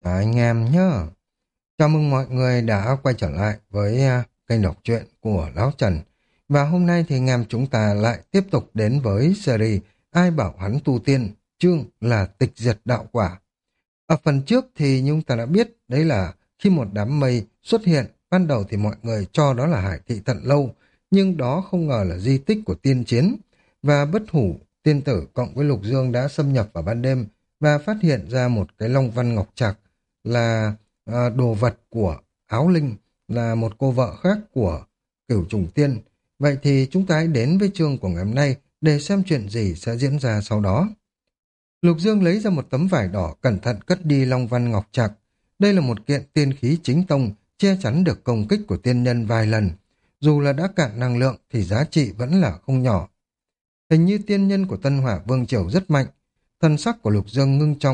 Anh em nhá. Chào mừng mọi người đã quay trở lại với kênh đọc truyện của Lão Trần. Và hôm nay thì anh em chúng ta lại tiếp tục đến với series Ai bảo hắn tu tiên, chương là tịch diệt đạo quả. Ở phần trước thì chúng ta đã biết đấy là khi một đám mây xuất hiện, ban đầu thì mọi người cho đó là Hải Thị Tận Lâu, nhưng đó không ngờ là di tích của tiên chiến. Và bất hủ tiên tử cộng với Lục Dương đã xâm nhập vào ban đêm và phát hiện ra một cái long văn ngọc trạc là đồ vật của Áo Linh, là một cô vợ khác của Cửu Trùng Tiên. Vậy thì chúng ta hãy đến với chương của ngày hôm nay để xem chuyện gì sẽ diễn ra sau đó. Lục Dương lấy ra một tấm vải đỏ cẩn thận cất đi long văn ngọc trạc. Đây là một kiện tiên khí chính tông, che chắn được công kích của tiên nhân vài lần. Dù là đã cạn năng lượng thì giá trị vẫn là không nhỏ. Hình như tiên nhân của Tân Hỏa Vương Triều rất mạnh. Thân sắc của Lục Dương ngưng trọng.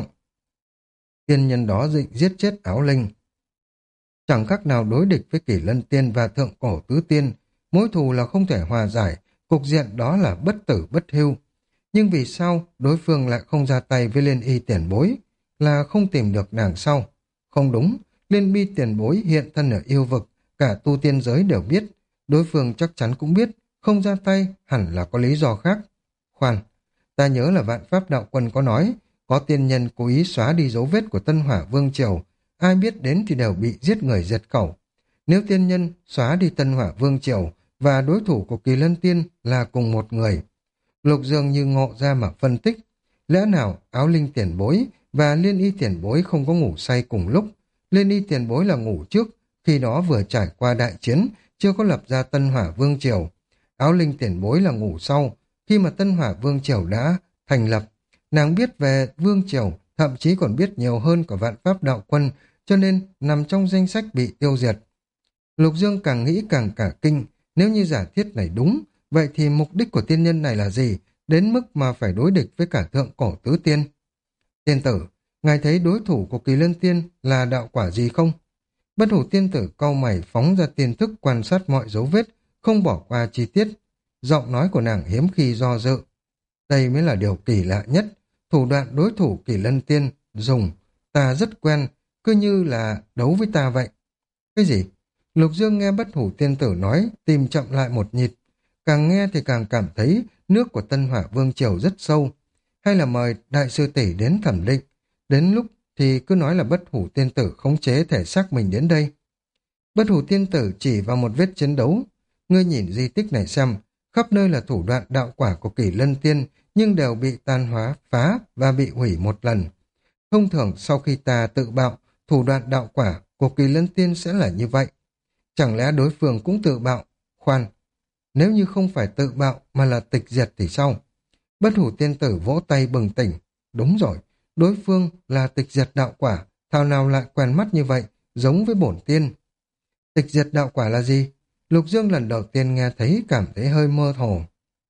Tiên nhân đó định giết chết Áo Linh. Chẳng khác nào đối địch với Kỷ Lân Tiên và Thượng Cổ Tứ Tiên. Mối thù là không thể hòa giải, cục diện đó là bất tử bất hưu. Nhưng vì sao đối phương lại không ra tay với Liên Y tiền bối? Là không tìm được nàng sau? Không đúng, Liên Y tiền bối hiện thân ở yêu vực, cả tu tiên giới đều biết. Đối phương chắc chắn cũng biết, không ra tay hẳn là có lý do khác. Khoan, ta nhớ là Vạn Pháp Đạo Quân có nói, có tiên nhân cố ý xóa đi dấu vết của Tân Hỏa Vương Triều, ai biết đến thì đều bị giết người diệt khẩu. Nếu tiên nhân xóa đi Tân Hỏa Vương Triều và đối thủ của Kỳ Lân Tiên là cùng một người, Lục Dương như ngộ ra mà phân tích. Lẽ nào Áo Linh tiền bối và Liên Y tiền bối không có ngủ say cùng lúc? Liên Y tiền bối là ngủ trước, khi đó vừa trải qua đại chiến, chưa có lập ra Tân Hỏa Vương Triều. Áo Linh tiền bối là ngủ sau, khi mà Tân Hỏa Vương Triều đã thành lập. Nàng biết về Vương Triều, thậm chí còn biết nhiều hơn của Vạn Pháp Đạo Quân, cho nên nằm trong danh sách bị tiêu diệt. Lục Dương càng nghĩ càng cả kinh, nếu như giả thiết này đúng, vậy thì mục đích của tiên nhân này là gì, đến mức mà phải đối địch với cả Thượng Cổ Tứ Tiên? Tiên tử, ngài thấy đối thủ của Kỳ Lân Tiên là đạo quả gì không? Bất hủ tiên tử cau mày phóng ra tiên thức quan sát mọi dấu vết, không bỏ qua chi tiết. Giọng nói của nàng hiếm khi do dự. Đây mới là điều kỳ lạ nhất. Thủ đoạn đối thủ Kỳ Lân Tiên dùng, ta rất quen, cứ như là đấu với ta vậy. Cái gì? Lục Dương nghe bất hủ tiên tử nói, tìm chậm lại một nhịp. Càng nghe thì càng cảm thấy nước của Tân Hỏa Vương Triều rất sâu. Hay là mời đại sư tỷ đến thẩm định. Đến lúc thì cứ nói là bất hủ tiên tử khống chế thể xác mình đến đây. Bất hủ tiên tử chỉ vào một vết chiến đấu. Ngươi nhìn di tích này xem, khắp nơi là thủ đoạn đạo quả của Kỷ Lân Tiên, nhưng đều bị tan hóa, phá và bị hủy một lần. Thông thường sau khi ta tự bạo, thủ đoạn đạo quả của Kỳ Lân Tiên sẽ là như vậy. Chẳng lẽ đối phương cũng tự bạo? Khoan, nếu như không phải tự bạo mà là tịch diệt thì sao? Bất hủ tiên tử vỗ tay bừng tỉnh. Đúng rồi, đối phương là tịch diệt đạo quả, thảo nào lại quen mắt như vậy, giống với bổn tiên. Tịch diệt đạo quả là gì? Lục Dương lần đầu tiên nghe thấy cảm thấy hơi mơ hồ.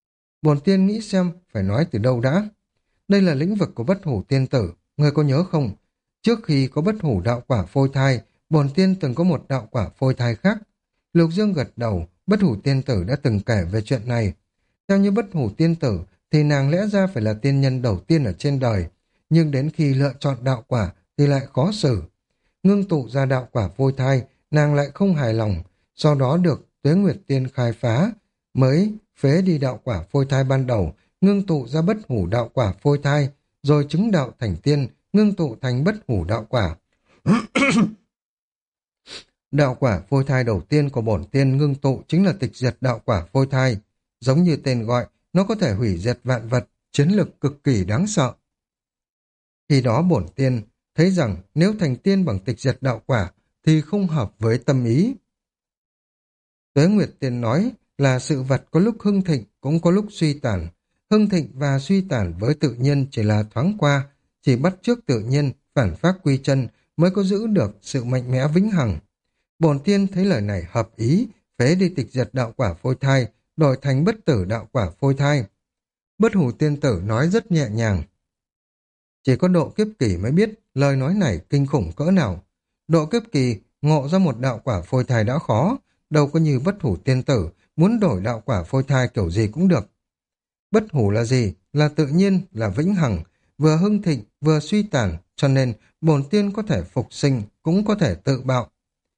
Bổn tiên nghĩ xem phải nói từ đâu đã. Đây là lĩnh vực của bất hủ tiên tử, người có nhớ không? Trước khi có bất hủ đạo quả phôi thai, bổn tiên từng có một đạo quả phôi thai khác. Lục Dương gật đầu, bất hủ tiên tử đã từng kể về chuyện này. Theo như bất hủ tiên tử, thì nàng lẽ ra phải là tiên nhân đầu tiên ở trên đời, nhưng đến khi lựa chọn đạo quả thì lại khó xử. Ngưng tụ ra đạo quả phôi thai, nàng lại không hài lòng, sau đó được Tuế Nguyệt Tiên khai phá, mới phế đi đạo quả phôi thai ban đầu, ngưng tụ ra bất hủ đạo quả phôi thai, rồi chứng đạo thành tiên, ngưng tụ thành bất hủ đạo quả. Đạo quả phôi thai đầu tiên của bổn tiên ngưng tụ chính là tịch diệt đạo quả phôi thai. Giống như tên gọi, nó có thể hủy diệt vạn vật, chiến lực cực kỳ đáng sợ. Khi đó bổn tiên thấy rằng nếu thành tiên bằng tịch diệt đạo quả thì không hợp với tâm ý. Tuế Nguyệt Tiên nói là sự vật có lúc hưng thịnh cũng có lúc suy tàn. Hưng thịnh và suy tàn với tự nhiên chỉ là thoáng qua, chỉ bắt chước tự nhiên, phản phác quy chân mới có giữ được sự mạnh mẽ vĩnh hằng. Bổn tiên thấy lời này hợp ý, phế đi tịch diệt đạo quả phôi thai, đổi thành bất tử đạo quả phôi thai. Bất hủ tiên tử nói rất nhẹ nhàng. Chỉ có độ kiếp kỳ mới biết lời nói này kinh khủng cỡ nào. Độ kiếp kỳ ngộ ra một đạo quả phôi thai đã khó, đâu có như bất hủ tiên tử, muốn đổi đạo quả phôi thai kiểu gì cũng được. Bất hủ là gì? Là tự nhiên, là vĩnh hằng, vừa hưng thịnh, vừa suy tàn, cho nên bổn tiên có thể phục sinh, cũng có thể tự bạo.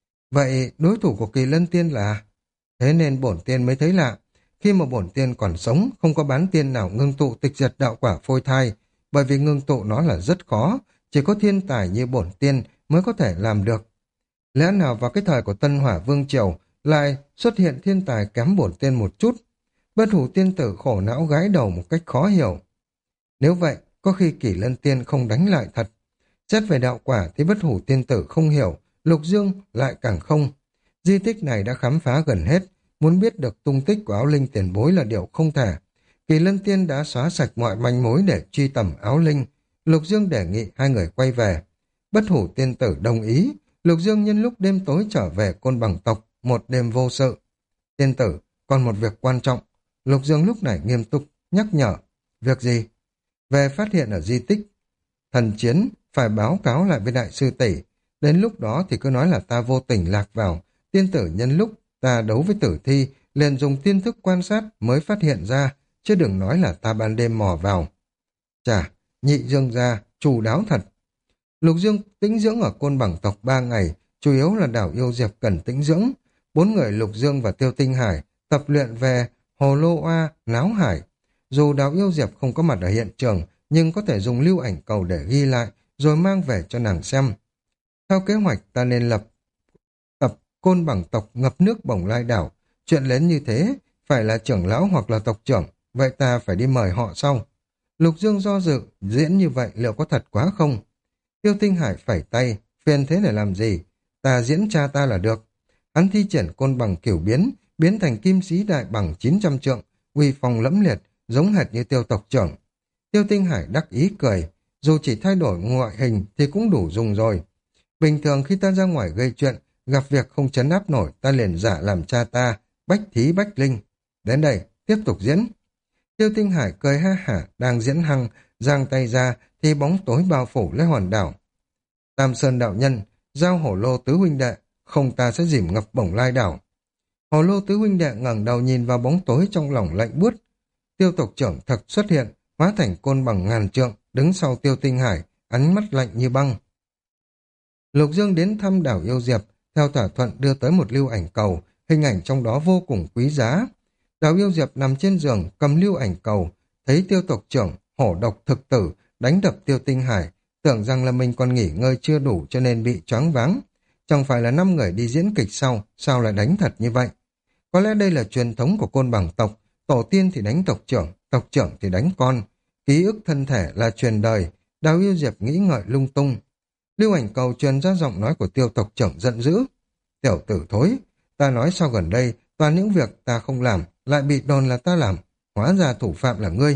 Vậy đối thủ của Kỳ Lân Tiên là? Thế nên bổn tiên mới thấy lạ. Khi mà bổn tiên còn sống, không có bán tiên nào ngưng tụ tịch diệt đạo quả phôi thai, bởi vì ngưng tụ nó là rất khó, chỉ có thiên tài như bổn tiên mới có thể làm được. Lẽ nào vào cái thời của Tân Hỏa Vương Triều lại xuất hiện thiên tài kém bổn tiên một chút? Bất hủ tiên tử khổ não gãi đầu một cách khó hiểu. Nếu vậy, có khi Kỷ Lân Tiên không đánh lại thật. Xét về đạo quả thì bất hủ tiên tử không hiểu, Lục Dương lại càng không. Di tích này đã khám phá gần hết, muốn biết được tung tích của áo linh tiền bối là điều không thể. Kỳ Lân Tiên đã xóa sạch mọi manh mối để truy tầm áo linh. Lục Dương đề nghị hai người quay về. Bất hủ tiên tử đồng ý. Lục Dương nhân lúc đêm tối trở về Côn Bằng tộc, một đêm vô sự. Tiên tử, còn một việc quan trọng. Lục Dương lúc này nghiêm túc, nhắc nhở. Việc gì? Về phát hiện ở di tích thần chiến, phải báo cáo lại với đại sư tỷ. Đến lúc đó thì cứ nói là ta vô tình lạc vào. Tiên tử nhân lúc ta đấu với tử thi, liền dùng tiên thức quan sát mới phát hiện ra, chứ đừng nói là ta ban đêm mò vào. Chà, nhị dương gia, chu đáo thật. Lục Dương tĩnh dưỡng ở Côn Bằng tộc 3 ngày, chủ yếu là đảo Yêu Diệp cần tĩnh dưỡng. 4 người Lục Dương và Tiêu Tinh Hải tập luyện về Hồ Lô Oa, Náo Hải. Dù đảo Yêu Diệp không có mặt ở hiện trường, nhưng có thể dùng lưu ảnh cầu để ghi lại, rồi mang về cho nàng xem. Theo kế hoạch, ta nên lập tập Côn Bằng tộc ngập nước Bồng Lai đảo. Chuyện lớn như thế, phải là trưởng lão hoặc là tộc trưởng, vậy ta phải đi mời họ sau. Lục Dương do dự, diễn như vậy liệu có thật quá không? Tiêu Tinh Hải phẩy tay, phiền thế để làm gì? Ta diễn cha ta là được. Hắn thi triển côn bằng kiểu biến, biến thành kim sĩ đại bằng 900 trượng, uy phong lẫm liệt, giống hệt như Tiêu tộc trưởng. Tiêu Tinh Hải đắc ý cười, dù chỉ thay đổi ngoại hình thì cũng đủ dùng rồi. Bình thường khi ta ra ngoài gây chuyện, gặp việc không trấn áp nổi, ta liền giả làm cha ta, bách thí bách linh. Đến đây, tiếp tục diễn. Tiêu Tinh Hải cười ha hả, đang diễn hăng, giang tay ra thì bóng tối bao phủ lấy hòn đảo. Tam Sơn đạo nhân, giao hổ lô tứ huynh đệ, không ta sẽ dìm ngập Bồng Lai đảo. Hổ lô tứ huynh đệ ngẩng đầu nhìn vào bóng tối trong lòng lạnh buốt. Tiêu tộc trưởng thật xuất hiện, hóa thành côn bằng ngàn trượng, đứng sau Tiêu Tinh Hải, ánh mắt lạnh như băng. Lục Dương đến thăm đảo Yêu Diệp, theo thỏa thuận đưa tới một lưu ảnh cầu, hình ảnh trong đó vô cùng quý giá. Đào Yêu Diệp nằm trên giường, cầm lưu ảnh cầu, thấy Tiêu tộc trưởng, hổ độc thực tử, đánh đập Tiêu Tinh Hải, tưởng rằng là mình còn nghỉ ngơi chưa đủ cho nên bị choáng váng. Chẳng phải là 5 người đi diễn kịch sau, sao lại đánh thật như vậy? Có lẽ đây là truyền thống của Côn Bằng tộc, tổ tiên thì đánh tộc trưởng thì đánh con. Ký ức thân thể là truyền đời, Đào Yêu Diệp nghĩ ngợi lung tung. Lưu ảnh cầu truyền ra giọng nói của Tiêu tộc trưởng giận dữ. Tiểu tử thối, ta nói sao gần đây, toàn những việc ta không làm, lại bị đồn là ta làm, hóa ra thủ phạm là ngươi.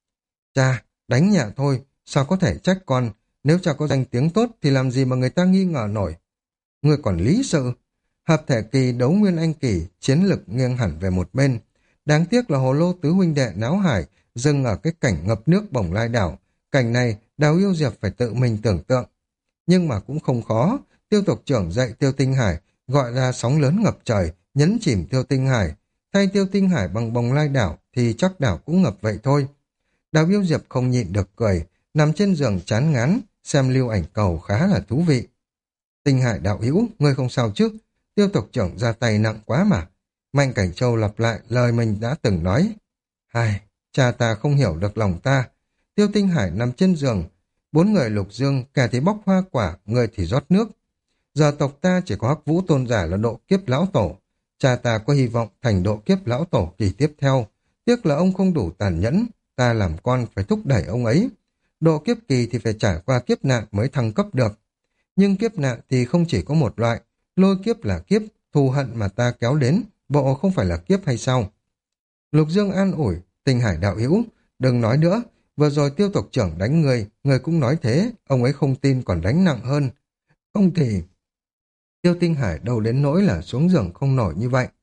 Cha, đánh nhà thôi, sao có thể trách con, nếu cha có danh tiếng tốt thì làm gì mà người ta nghi ngờ nổi. Ngươi còn lý sự, hợp thể kỳ đấu nguyên anh kỳ, chiến lực nghiêng hẳn về một bên. Đáng tiếc là hồ lô tứ huynh đệ náo hải, dừng ở cái cảnh ngập nước Bồng Lai đảo. Cảnh này, Đào Yêu Diệp phải tự mình tưởng tượng. Nhưng mà cũng không khó, Tiêu tộc trưởng dạy Tiêu Tinh Hải, gọi ra sóng lớn ngập trời, nhấn chìm Tiêu Tinh Hải. Thay Tiêu Tinh Hải bằng Bồng Lai đảo thì chắc đảo cũng ngập vậy thôi. Đào Yêu Diệp không nhịn được cười, nằm trên giường chán ngán, xem lưu ảnh cầu khá là thú vị. Tinh Hải đạo hữu, ngươi không sao chứ? Tiêu tộc trưởng ra tay nặng quá mà. Mạnh Cảnh Châu lặp lại lời mình đã từng nói. Hai, cha ta không hiểu được lòng ta. Tiêu Tinh Hải nằm trên giường, 4 người Lục Dương, kẻ thì bóc hoa quả, người thì rót nước. Giờ tộc ta chỉ có Hắc Vũ tôn giả là độ kiếp lão tổ. Cha ta có hy vọng thành độ kiếp lão tổ kỳ tiếp theo. Tiếc là ông không đủ tàn nhẫn, ta làm con phải thúc đẩy ông ấy. Độ kiếp kỳ thì phải trải qua kiếp nạn mới thăng cấp được. Nhưng kiếp nạn thì không chỉ có một loại, lôi kiếp là kiếp, thù hận mà ta kéo đến, bộ không phải là kiếp hay sao? Lục Dương an ủi, Tinh Hải đạo hữu, đừng nói nữa, vừa rồi Tiêu tộc trưởng đánh người cũng nói thế, ông ấy không tin còn đánh nặng hơn. Không thì... Tiêu Tinh Hải đâu đến nỗi là xuống giường không nổi như vậy.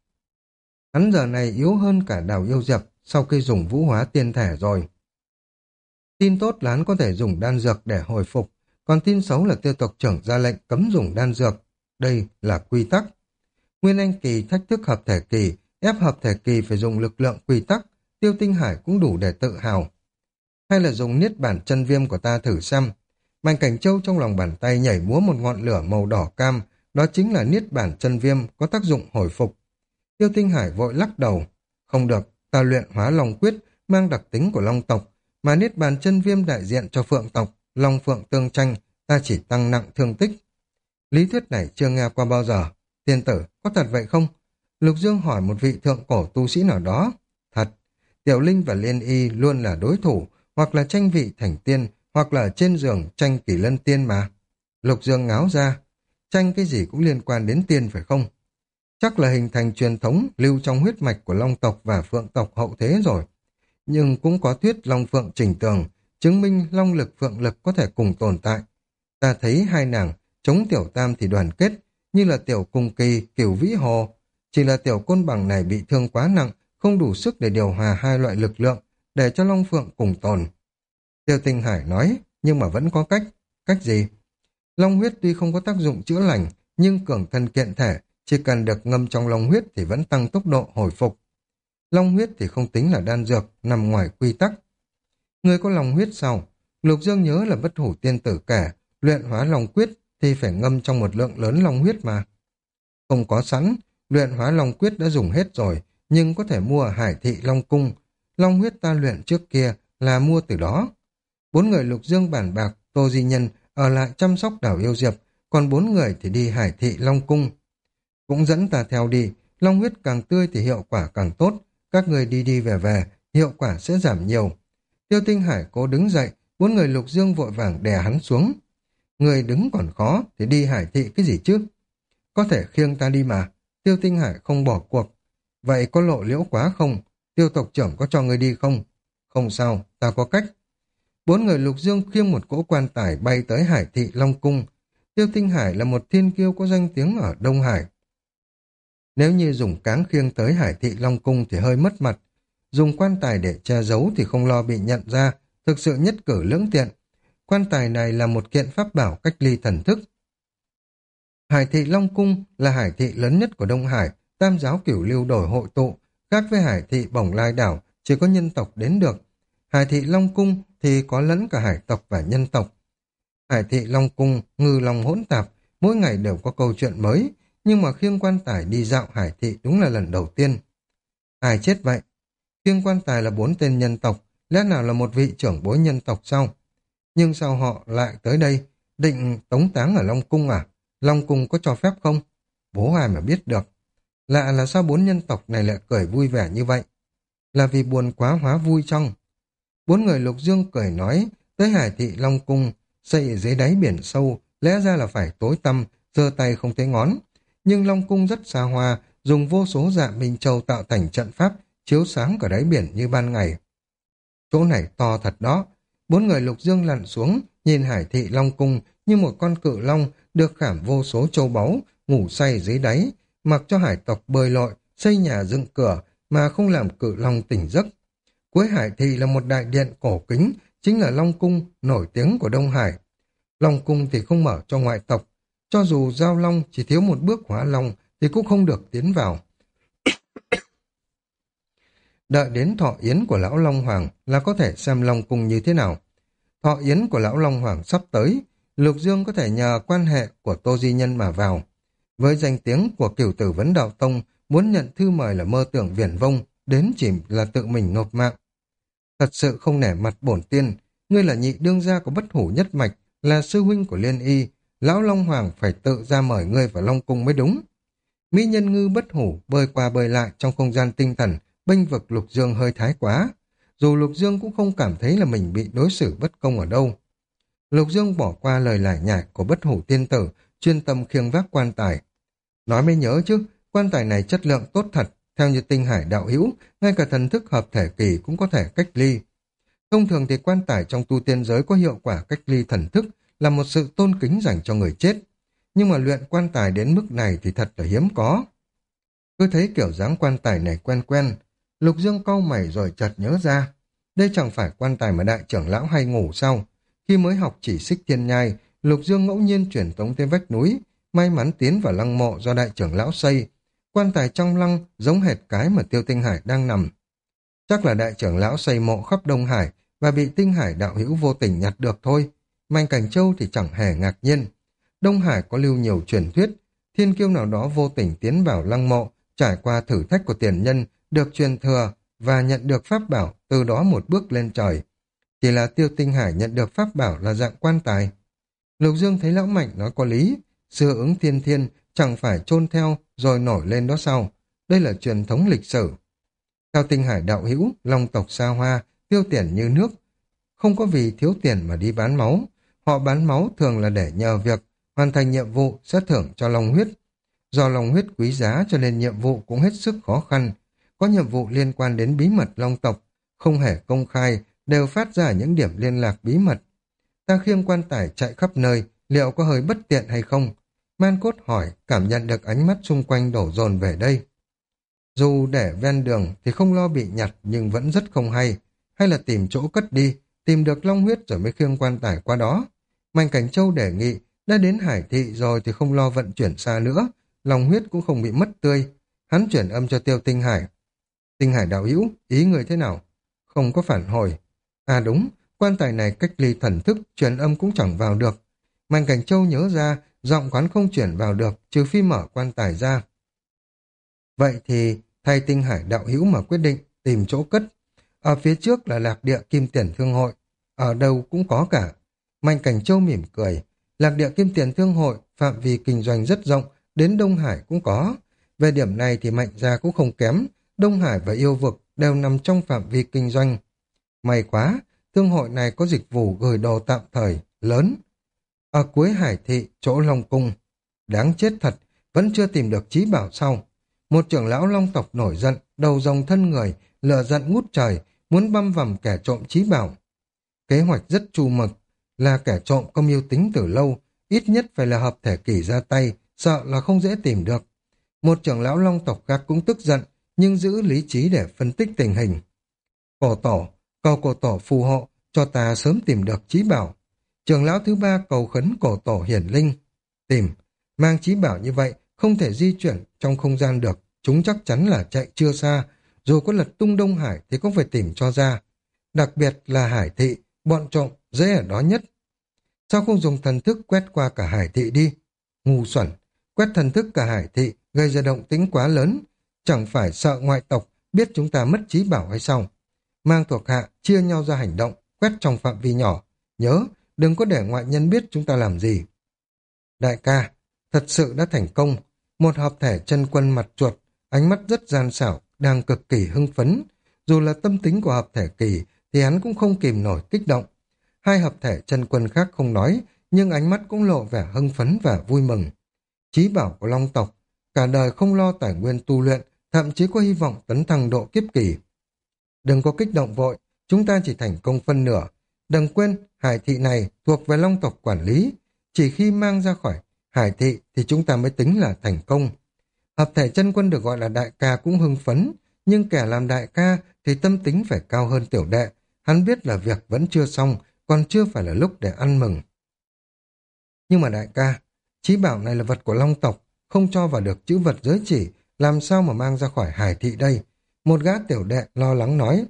Hắn giờ này yếu hơn cả Đào Yêu Diệp sau khi dùng vũ hóa tiên thể rồi. Tin tốt là hắn có thể dùng đan dược để hồi phục, còn tin xấu là Tiêu tộc trưởng ra lệnh cấm dùng đan dược. Đây là quy tắc. Nguyên anh kỳ thách thức hợp thể kỳ, ép hợp thể kỳ phải dùng lực lượng quy tắc, Tiêu Tinh Hải cũng đủ để tự hào. Hay là dùng niết bản chân viêm của ta thử xem. Mạnh Cảnh Châu trong lòng bàn tay nhảy múa một ngọn lửa màu đỏ cam, đó chính là niết bản chân viêm có tác dụng hồi phục. Tiêu Tinh Hải vội lắc đầu. Không được, ta luyện hóa long quyết mang đặc tính của long tộc, mà niết bàn chân viêm đại diện cho phượng tộc, long phượng tương tranh, ta chỉ tăng nặng thương tích. Lý thuyết này chưa nghe qua bao giờ. Tiên tử, có thật vậy không? Lục Dương hỏi một vị thượng cổ tu sĩ nào đó. Thật, Tiểu Linh và Liên Y luôn là đối thủ, hoặc là tranh vị thành tiên, hoặc là trên giường tranh kỷ lân tiên mà. Lục Dương ngáo ra, tranh cái gì cũng liên quan đến tiên phải không? Chắc là hình thành truyền thống lưu trong huyết mạch của long tộc và phượng tộc hậu thế rồi. Nhưng cũng có thuyết long phượng trình tường, chứng minh long lực phượng lực có thể cùng tồn tại. Ta thấy hai nàng, chống tiểu tam thì đoàn kết, như là tiểu cung kỳ, cửu vĩ hồ. Chỉ là tiểu côn bằng này bị thương quá nặng, không đủ sức để điều hòa hai loại lực lượng, để cho long phượng cùng tồn. Tiêu Tinh Hải nói, nhưng mà vẫn có cách. Cách gì? Long huyết tuy không có tác dụng chữa lành, nhưng cường thân kiện thể, chỉ cần được ngâm trong long huyết thì vẫn tăng tốc độ hồi phục. Long huyết thì không tính là đan dược, nằm ngoài quy tắc. Người có long huyết sau, Lục Dương nhớ là Bất Hủ tiên tử kể, luyện hóa long quyết thì phải ngâm trong một lượng lớn long huyết mà. Không có sẵn, luyện hóa long quyết đã dùng hết rồi, nhưng có thể mua ở Hải Thị Long Cung. Long huyết ta luyện trước kia là mua từ đó. Bốn người Lục Dương bàn bạc, Tô Di Nhân ở lại chăm sóc Đào Yêu Diệp, còn bốn người thì đi Hải Thị Long Cung. Cũng dẫn ta theo đi, long huyết càng tươi thì hiệu quả càng tốt, các người đi đi về về, hiệu quả sẽ giảm nhiều. Tiêu Tinh Hải cố đứng dậy, bốn người Lục Dương vội vàng đè hắn xuống. Người đứng còn khó, thì đi Hải Thị cái gì chứ? Có thể khiêng ta đi mà. Tiêu Tinh Hải không bỏ cuộc. Vậy có lộ liễu quá không? Tiêu tộc trưởng có cho người đi không? Không sao, ta có cách. Bốn người Lục Dương khiêng một cỗ quan tài bay tới Hải Thị Long Cung. Tiêu Tinh Hải là một thiên kiêu có danh tiếng ở Đông Hải. Nếu như dùng cáng khiêng tới Hải Thị Long Cung thì hơi mất mặt. Dùng quan tài để che giấu thì không lo bị nhận ra, thực sự nhất cử lưỡng tiện. Quan tài này là một kiện pháp bảo cách ly thần thức. Hải Thị Long Cung là hải thị lớn nhất của Đông Hải, tam giáo cửu lưu đổi hội tụ, khác với Hải Thị Bổng Lai Đảo, chỉ có nhân tộc đến được. Hải Thị Long Cung thì có lẫn cả hải tộc và nhân tộc. Hải Thị Long Cung, ngư long hỗn tạp, mỗi ngày đều có câu chuyện mới, nhưng mà khiêng quan tài đi dạo Hải Thị đúng là lần đầu tiên. Ai chết vậy? Khiêng quan tài là 4 tên nhân tộc, lẽ nào là một vị trưởng bối nhân tộc sao? Nhưng sao họ lại tới đây? Định tống táng ở Long Cung à? Long Cung có cho phép không? Bố ai mà biết được. Lạ là sao 4 nhân tộc này lại cười vui vẻ như vậy? Là vì buồn quá hóa vui chăng? 4 người Lục Dương cười nói, tới Hải Thị Long Cung, xây ở dưới đáy biển sâu, lẽ ra là phải tối tăm, giơ tay không thấy ngón. Nhưng Long Cung rất xa hoa, dùng vô số dạ minh châu tạo thành trận pháp, chiếu sáng cả đáy biển như ban ngày. Chỗ này to thật đó. 4 người Lục Dương lặn xuống, nhìn Hải Thị Long Cung như một con cự long được khảm vô số châu báu, ngủ say dưới đáy, mặc cho hải tộc bơi lội, xây nhà dựng cửa mà không làm cự long tỉnh giấc. Cuối Hải Thị là một đại điện cổ kính, chính là Long Cung nổi tiếng của Đông Hải. Long Cung thì không mở cho ngoại tộc, cho dù giao long chỉ thiếu một bước hóa long thì cũng không được tiến vào. Đợi đến thọ yến của lão Long Hoàng là có thể xem Long Cung như thế nào. Thọ yến của lão Long Hoàng sắp tới, Lục Dương có thể nhờ quan hệ của Tô Di Nhân mà vào. Với danh tiếng của Cửu Tử Vấn Đạo Tông, muốn nhận thư mời là mơ tưởng viển vông, đến chỉ là tự mình nộp mạng. Thật sự không nể mặt bổn tiên, ngươi là nhị đương gia của Bất Hủ nhất mạch, là sư huynh của Liên Y, lão Long Hoàng phải tự ra mời ngươi vào Long Cung mới đúng. Mỹ nhân ngư Bất Hủ bơi qua bơi lại trong không gian tinh thần, bênh vực Lục Dương hơi thái quá. Dù Lục Dương cũng không cảm thấy là mình bị đối xử bất công ở đâu. Lục Dương bỏ qua lời lải nhải của Bất Hủ tiên tử, chuyên tâm khiêng vác quan tài. Nói mới nhớ chứ, quan tài này chất lượng tốt thật, theo như Tinh Hải đạo hữu, ngay cả thần thức hợp thể kỳ cũng có thể cách ly. Thông thường thì quan tài trong tu tiên giới có hiệu quả cách ly thần thức, là một sự tôn kính dành cho người chết. Nhưng mà luyện quan tài đến mức này thì thật là hiếm có. Cứ thấy kiểu dáng quan tài này quen quen, Lục Dương cau mày rồi chợt nhớ ra. Đây chẳng phải quan tài mà đại trưởng lão hay ngủ sao? Khi mới học chỉ xích thiên nhai, Lục Dương ngẫu nhiên chuyển tống tới vách núi, may mắn tiến vào lăng mộ do đại trưởng lão xây. Quan tài trong lăng giống hệt cái mà Tiêu Tinh Hải đang nằm. Chắc là đại trưởng lão xây mộ khắp Đông Hải, và bị Tinh Hải đạo hữu vô tình nhặt được thôi. Mạnh Cảnh Châu thì chẳng hề ngạc nhiên. Đông Hải có lưu nhiều truyền thuyết, thiên kiêu nào đó vô tình tiến vào lăng mộ, trải qua thử thách của tiền nhân, được truyền thừa và nhận được pháp bảo, từ đó một bước lên trời. Chỉ là Tiêu Tinh Hải nhận được pháp bảo là dạng quan tài. Lục Dương thấy lão Mạnh nói có lý, xưa ứng thiên thiên chẳng phải chôn theo rồi nổi lên đó sau. Đây là truyền thống lịch sử. Theo Tinh Hải đạo hữu, Long tộc xa hoa, tiêu tiền như nước, không có vì thiếu tiền mà đi bán máu. Họ bán máu thường là để nhờ việc hoàn thành nhiệm vụ sẽ thưởng cho long huyết. Do long huyết quý giá cho nên nhiệm vụ cũng hết sức khó khăn. Có nhiệm vụ liên quan đến bí mật long tộc, không hề công khai, đều phát ra những điểm liên lạc bí mật. Ta khiêng quan tài chạy khắp nơi, liệu có hơi bất tiện hay không? Man Cốt hỏi, cảm nhận được ánh mắt xung quanh đổ dồn về đây. Dù để ven đường thì không lo bị nhặt nhưng vẫn rất không hay. Hay là tìm chỗ cất đi, tìm được long huyết rồi mới khiêng quan tài qua đó. Mạnh Cảnh Châu đề nghị, đã đến Hải Thị rồi thì không lo vận chuyển xa nữa, long huyết cũng không bị mất tươi. Hắn chuyển âm cho Tiêu Tinh Hải. Tinh Hải đạo hữu, ý người thế nào? Không có phản hồi. À đúng, quan tài này cách ly thần thức, truyền âm cũng chẳng vào được. Mạnh Cảnh Châu nhớ ra, giọng quán không chuyển vào được, trừ phi mở quan tài ra. Vậy thì thay Tinh Hải đạo hữu mà quyết định tìm chỗ cất. Ở phía trước là Lạc Địa Kim Tiền Thương Hội, ở đâu cũng có cả. Mạnh Cảnh Châu mỉm cười. Lạc Địa Kim Tiền Thương Hội phạm vi kinh doanh rất rộng, đến Đông Hải cũng có. Về điểm này thì Mạnh gia cũng không kém, Đông Hải và Yêu Vực đều nằm trong phạm vi kinh doanh. May quá, thương hội này có dịch vụ gửi đồ tạm thời, lớn. Ở cuối Hải Thị, chỗ Long Cung. Đáng chết thật, vẫn chưa tìm được chí bảo sau. Một trưởng lão Long tộc nổi giận, đầu rồng thân người, lửa giận ngút trời, muốn băm vằm kẻ trộm chí bảo. Kế hoạch rất chu mực, là kẻ trộm có mưu tính từ lâu, ít nhất phải là hợp thể kỷ ra tay, sợ là không dễ tìm được. Một trưởng lão Long tộc khác cũng tức giận, nhưng giữ lý trí để phân tích tình hình. Cổ tổ, cầu cổ tổ phù hộ, cho ta sớm tìm được chí bảo. Trưởng lão thứ ba cầu khấn cổ tổ hiển linh. Tìm, mang chí bảo như vậy, không thể di chuyển trong không gian được, chúng chắc chắn là chạy chưa xa, dù có lật tung Đông Hải thì cũng phải tìm cho ra. Đặc biệt là Hải Thị, bọn trộm dễ ở đó nhất. Sao không dùng thần thức quét qua cả Hải Thị đi? Ngu xuẩn, quét thần thức cả Hải Thị gây ra động tĩnh quá lớn, chẳng phải sợ ngoại tộc biết chúng ta mất chí bảo hay sao? Mang thuộc hạ chia nhau ra hành động, quét trong phạm vi nhỏ. Nhớ, đừng có để ngoại nhân biết chúng ta làm gì. Đại ca, thật sự đã thành công. Một hợp thể chân quân mặt chuột, ánh mắt rất gian xảo, đang cực kỳ hưng phấn. Dù là tâm tính của hợp thể kỳ thì hắn cũng không kìm nổi kích động. Hai hợp thể chân quân khác không nói, nhưng ánh mắt cũng lộ vẻ hưng phấn và vui mừng. Chí bảo của Long tộc, cả đời không lo tài nguyên tu luyện, thậm chí có hy vọng tấn thăng độ kiếp kỳ. Đừng có kích động vội, chúng ta chỉ thành công phân nửa. Đừng quên, Hải Thị này thuộc về Long tộc quản lý. Chỉ khi mang ra khỏi Hải Thị thì chúng ta mới tính là thành công. Hợp thể chân quân được gọi là đại ca cũng hưng phấn, nhưng kẻ làm đại ca thì tâm tính phải cao hơn tiểu đệ. Hắn biết là việc vẫn chưa xong, còn chưa phải là lúc để ăn mừng. Nhưng mà đại ca, chí bảo này là vật của Long tộc, không cho vào được chữ vật giới chỉ, làm sao mà mang ra khỏi Hải Thị đây? Một gã tiểu đệ lo lắng nói.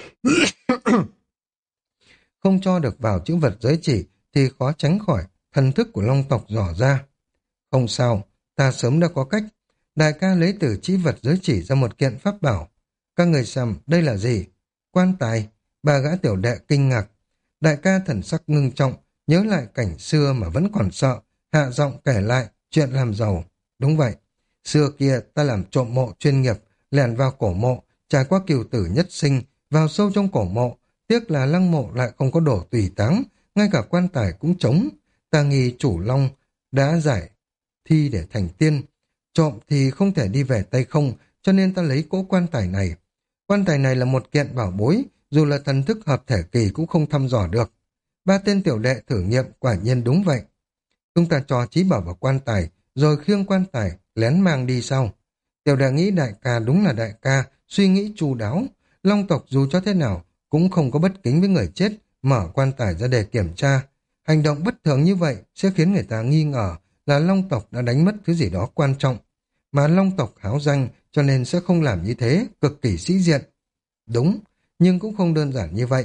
Không cho được vào chữ vật giới chỉ thì khó tránh khỏi thần thức của Long tộc dò ra. Không sao, ta sớm đã có cách. Đại ca lấy từ chữ vật giới chỉ ra một kiện pháp bảo. Các người xem, đây là gì? Quan tài. Ba gã tiểu đệ kinh ngạc. Đại ca thần sắc ngưng trọng, nhớ lại cảnh xưa mà vẫn còn sợ, hạ giọng kể lại chuyện làm giàu. Đúng vậy, xưa kia ta làm trộm mộ chuyên nghiệp, lẻn vào cổ mộ, trải qua cửu tử nhất sinh, vào sâu trong cổ mộ. Tiếc là lăng mộ lại không có đổ tùy táng, ngay cả quan tài cũng trống. Ta nghi chủ Long đã giải thi để thành tiên. Trộm thì không thể đi về tay không, cho nên ta lấy cỗ quan tài này. Quan tài này là một kiện bảo bối, dù là thần thức hợp thể kỳ cũng không thăm dò được. Ba tên tiểu đệ thử nghiệm quả nhiên đúng vậy. Chúng ta cho chí bảo vào quan tài, rồi khiêng quan tài, lén mang đi sau. Tiểu đệ nghĩ đại ca đúng là đại ca, suy nghĩ chu đáo. Long tộc dù cho thế nào, cũng không có bất kính với người chết, mở quan tài ra để kiểm tra. Hành động bất thường như vậy sẽ khiến người ta nghi ngờ là Long tộc đã đánh mất thứ gì đó quan trọng. Mà Long tộc háo danh cho nên sẽ không làm như thế, cực kỳ sĩ diện. Đúng, nhưng cũng không đơn giản như vậy.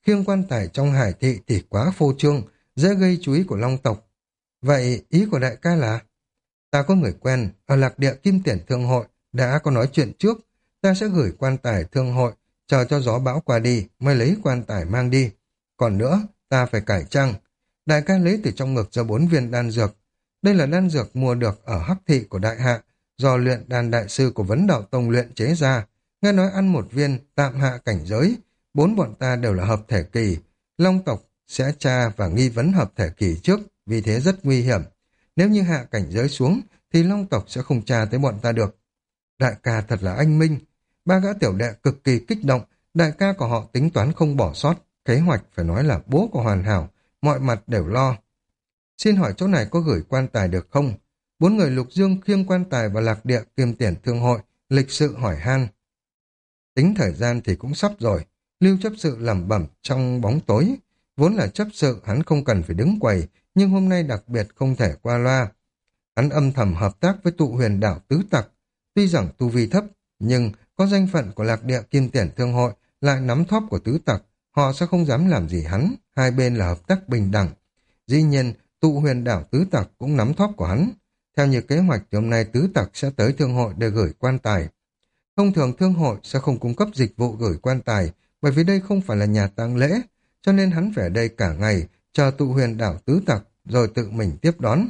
khiêng quan tài trong hải thị thì quá phô trương, dễ gây chú ý của Long tộc. Vậy ý của đại ca là? Ta có người quen, ở lạc địa Kim Tiền Thương hội, đã có nói chuyện trước, ta sẽ gửi quan tài thương hội, chờ cho gió bão qua đi, mới lấy quan tài mang đi. Còn nữa, ta phải cải trang. Đại ca lấy từ trong ngực ra 4 viên đan dược. Đây là đan dược mua được ở Hắc thị của đại hạ, do luyện đan đại sư của Vấn Đạo Tông luyện chế ra. Nghe nói ăn một viên, tạm hạ cảnh giới. 4 bọn ta đều là hợp thể kỳ. Long tộc sẽ tra và nghi vấn hợp thể kỳ trước, vì thế rất nguy hiểm. Nếu như hạ cảnh giới xuống, thì Long tộc sẽ không tra tới bọn ta được. Đại ca thật là anh minh. 3 gã tiểu đệ cực kỳ kích động, đại ca của họ tính toán không bỏ sót, kế hoạch phải nói là bố của hoàn hảo, mọi mặt đều lo. Xin hỏi chỗ này có gửi quan tài được không? 4 người Lục Dương khiêng quan tài vào lạc địa Kim Tiền Thương hội, lịch sự hỏi han. Tính thời gian thì cũng sắp rồi, Lưu chấp sự lẩm bẩm trong bóng tối. Vốn là chấp sự hắn không cần phải đứng quầy, nhưng hôm nay đặc biệt không thể qua loa. Hắn âm thầm hợp tác với tụ huyền đảo tứ tặc, tuy rằng tu vi thấp, nhưng có danh phận của lạc địa Kim Tiền Thương hội lại nắm thóp của tứ tặc, họ sẽ không dám làm gì hắn, hai bên là hợp tác bình đẳng. Dĩ nhiên, tụ huyền đảo tứ tặc cũng nắm thóp của hắn. Theo như kế hoạch thì hôm nay tứ tặc sẽ tới thương hội để gửi quan tài. Thông thường thương hội sẽ không cung cấp dịch vụ gửi quan tài, bởi vì đây không phải là nhà tang lễ, cho nên hắn phải ở đây cả ngày, chờ tụ huyền đảo tứ tặc, rồi tự mình tiếp đón.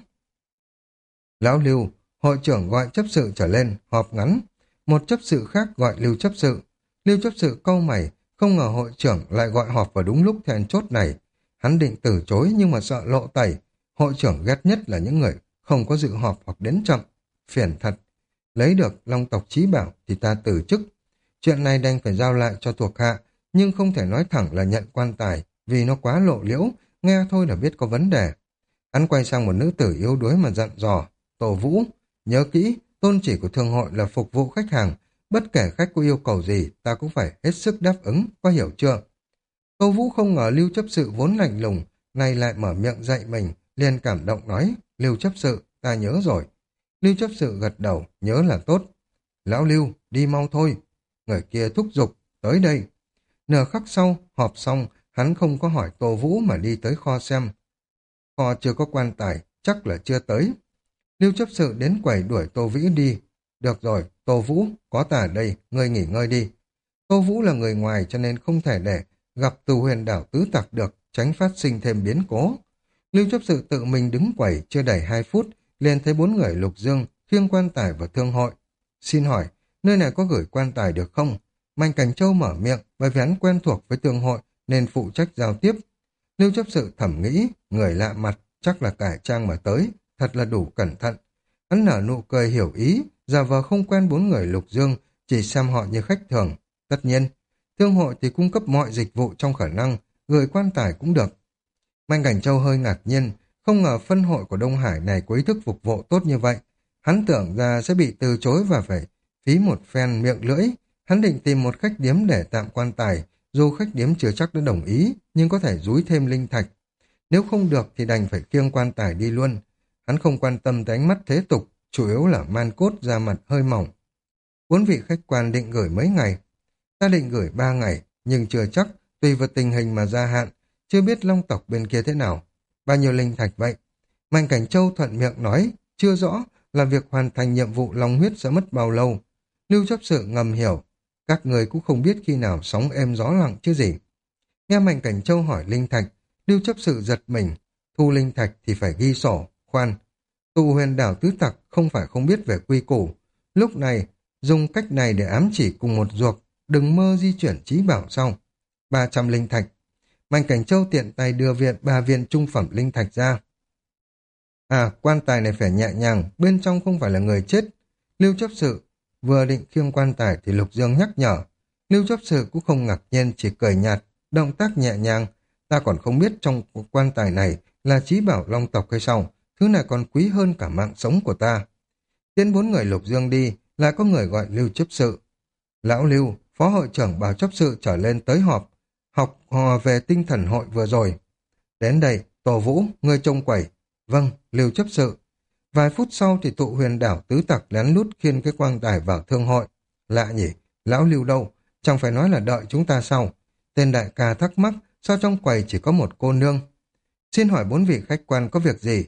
Lão Lưu, hội trưởng gọi chấp sự trở lên, họp ngắn. Một chấp sự khác gọi Lưu chấp sự. Lưu chấp sự cau mày, không ngờ hội trưởng lại gọi họp vào đúng lúc then chốt này. Hắn định từ chối nhưng mà sợ lộ tẩy. Hội trưởng ghét nhất là những người không có dự họp hoặc đến chậm. Phiền thật. Lấy được Long tộc chí bảo thì ta từ chức. Chuyện này đành phải giao lại cho thuộc hạ, nhưng không thể nói thẳng là nhận quan tài, vì nó quá lộ liễu, nghe thôi là biết có vấn đề. Hắn quay sang một nữ tử yếu đuối mà dặn dò. Tổ Vũ, nhớ kỹ, tôn chỉ của thương hội là phục vụ khách hàng, bất kể khách có yêu cầu gì, ta cũng phải hết sức đáp ứng, có hiểu chưa? Tô Vũ không ngờ Lưu chấp sự vốn lạnh lùng, nay lại mở miệng dạy mình, liền cảm động nói, Lưu chấp sự, ta nhớ rồi. Lưu chấp sự gật đầu, nhớ là tốt. Lão Lưu, đi mau thôi. Người kia thúc giục, tới đây. Nửa khắc sau, họp xong, hắn không có hỏi Tô Vũ mà đi tới kho xem. Kho chưa có quan tài, chắc là chưa tới. Lưu chấp sự đến quầy đuổi Tô Vĩ đi. Được rồi, Tô Vũ, có ta ở đây, ngươi nghỉ ngơi đi. Tô Vũ là người ngoài cho nên không thể để gặp từ huyền đảo tứ tặc được, tránh phát sinh thêm biến cố. Lưu chấp sự tự mình đứng quầy chưa đầy 2 phút, liền thấy 4 người Lục Dương khiêng quan tài vào thương hội. Xin hỏi, nơi này có gửi quan tài được không? Mạnh Cảnh Châu mở miệng, bởi vì hắn quen thuộc với thương hội nên phụ trách giao tiếp. Lưu chấp sự thẩm nghĩ, người lạ mặt, chắc là cải trang mà tới, thật là đủ cẩn thận. Hắn nở nụ cười hiểu ý, giả vờ không quen 4 người Lục Dương, chỉ xem họ như khách thường. Tất nhiên, thương hội thì cung cấp mọi dịch vụ trong khả năng, gửi quan tài cũng được. Mạnh Cảnh Châu hơi ngạc nhiên, không ngờ phân hội của Đông Hải này có ý thức phục vụ tốt như vậy. Hắn tưởng ra sẽ bị từ chối và phải phí một phen miệng lưỡi. Hắn định tìm một khách điếm để tạm quan tài, dù khách điếm chưa chắc đã đồng ý, nhưng có thể dúi thêm linh thạch. Nếu không được thì đành phải kiêng quan tài đi luôn. Hắn không quan tâm tới ánh mắt thế tục, chủ yếu là man cốt da mặt hơi mỏng. 4 vị khách quan định gửi mấy ngày. Ta định gửi 3 ngày, nhưng chưa chắc, tùy vào tình hình mà gia hạn, chưa biết Long tộc bên kia thế nào. Bao nhiêu linh thạch vậy? Mạnh Cảnh Châu thuận miệng nói, chưa rõ là việc hoàn thành nhiệm vụ Long huyết sẽ mất bao lâu. Lưu chấp sự ngầm hiểu, các người cũng không biết khi nào sóng êm gió lặng chứ gì. Nghe Mạnh Cảnh Châu hỏi linh thạch, Lưu chấp sự giật mình, thu linh thạch thì phải ghi sổ, khoan. Tụ huyền đảo tứ tặc không phải không biết về quy củ. Lúc này, dùng cách này để ám chỉ cùng một ruột, đừng mơ di chuyển trí bảo sau. 300 linh thạch. Mạnh Cảnh Châu tiện tay đưa 3 viên trung phẩm linh thạch ra. À, quan tài này phải nhẹ nhàng, bên trong không phải là người chết. Lưu chấp sự vừa định khiêng quan tài thì Lục Dương nhắc nhở. Lưu chấp sự cũng không ngạc nhiên, chỉ cười nhạt, động tác nhẹ nhàng. Ta còn không biết trong quan tài này là chí bảo Long tộc hay sao, thứ này còn quý hơn cả mạng sống của ta. Tiến 4 người Lục Dương đi, lại có người gọi Lưu chấp sự. Lão Lưu, phó hội trưởng bảo chấp sự trở lên tới họp, học hò về tinh thần hội vừa rồi. Đến đây, Tổ Vũ, ngươi trông quầy. Vâng, Lưu chấp sự. Vài phút sau thì tụ huyền đảo tứ tặc lén lút khiêng cái quan tài vào thương hội. Lạ nhỉ, lão Lưu đâu? Chẳng phải nói là đợi chúng ta sau. Tên đại ca thắc mắc, sao trong quầy chỉ có một cô nương? Xin hỏi bốn vị khách quan có việc gì?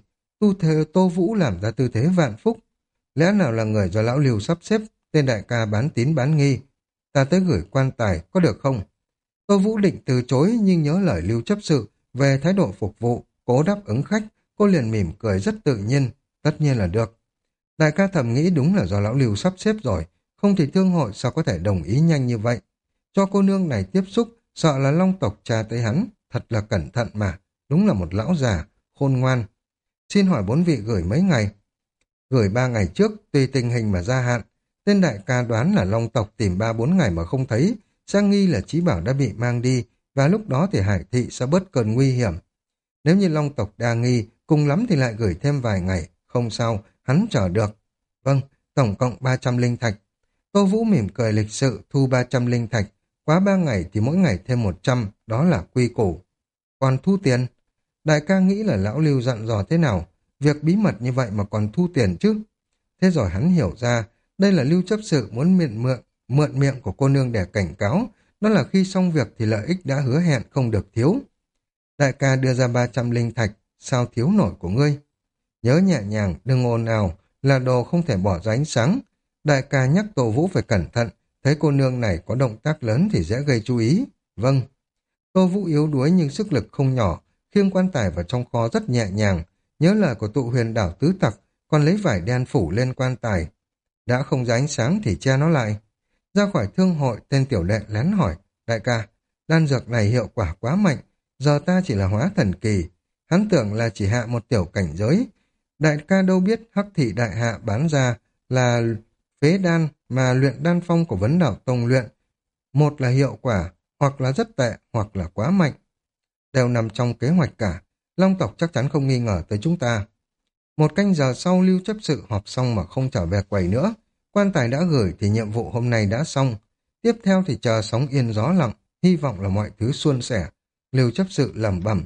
Tô Vũ làm ra tư thế vạn phúc. Lẽ nào là người do lão Lưu sắp xếp, tên đại ca bán tín bán nghi. Ta tới gửi quan tài, có được không? Tô Vũ định từ chối nhưng nhớ lời Lưu chấp sự về thái độ phục vụ, cố đáp ứng khách, cô liền mỉm cười rất tự nhiên, tất nhiên là được. Đại ca thầm nghĩ đúng là do lão Lưu sắp xếp rồi, không thì thương hội sao có thể đồng ý nhanh như vậy. Cho cô nương này tiếp xúc, sợ là Long tộc tra tới hắn, thật là cẩn thận mà, đúng là một lão già, khôn ngoan. Xin hỏi bốn vị gửi mấy ngày? Gửi 3 ngày trước, tùy tình hình mà gia hạn. Tên đại ca đoán là Long tộc tìm 3-4 ngày mà không thấy, sang nghi là Chí Bảo đã bị mang đi, và lúc đó thì Hải Thị sẽ bớt cơn nguy hiểm. Nếu như Long tộc đa nghi, cùng lắm thì lại gửi thêm vài ngày, không sao, hắn chờ được. Vâng, tổng cộng 300 linh thạch. Tô Vũ mỉm cười lịch sự thu 300 linh thạch, quá 3 ngày thì mỗi ngày thêm 100, đó là quy củ. Còn thu tiền? Đại ca nghĩ là lão Lưu dặn dò thế nào, việc bí mật như vậy mà còn thu tiền chứ? Thế rồi hắn hiểu ra, đây là Lưu chấp sự muốn mượn miệng của cô nương để cảnh cáo, đó là khi xong việc thì lợi ích đã hứa hẹn không được thiếu. Đại ca đưa ra 300 linh thạch, sao thiếu nổi của ngươi? Nhớ nhẹ nhàng, đừng ồn ào, là đồ không thể bỏ ra ánh sáng. Đại ca nhắc Tô Vũ phải cẩn thận, thấy cô nương này có động tác lớn thì dễ gây chú ý. Vâng. Tô Vũ yếu đuối nhưng sức lực không nhỏ, khiêng quan tài vào trong kho rất nhẹ nhàng, nhớ lời của tụ huyền đảo tứ tặc, còn lấy vải đen phủ lên quan tài. Đã không ra ánh sáng thì che nó lại. Ra khỏi thương hội, tên tiểu đệ lén hỏi, đại ca, đan dược này hiệu quả quá mạnh, giờ ta chỉ là hóa thần kỳ. Hắn tưởng là chỉ hạ một tiểu cảnh giới. Đại ca đâu biết Hắc Thị đại hạ bán ra là phế đan mà luyện đan phong của Vấn Đạo Tông luyện. Một là hiệu quả, hoặc là rất tệ, hoặc là quá mạnh. Đều nằm trong kế hoạch cả. Long tộc chắc chắn không nghi ngờ tới chúng ta. 1 canh giờ sau Lưu chấp sự họp xong mà không trở về quầy nữa. Quan tài đã gửi thì nhiệm vụ hôm nay đã xong. Tiếp theo thì chờ sóng yên gió lặng, hy vọng là mọi thứ suôn sẻ. Lưu chấp sự lẩm bẩm.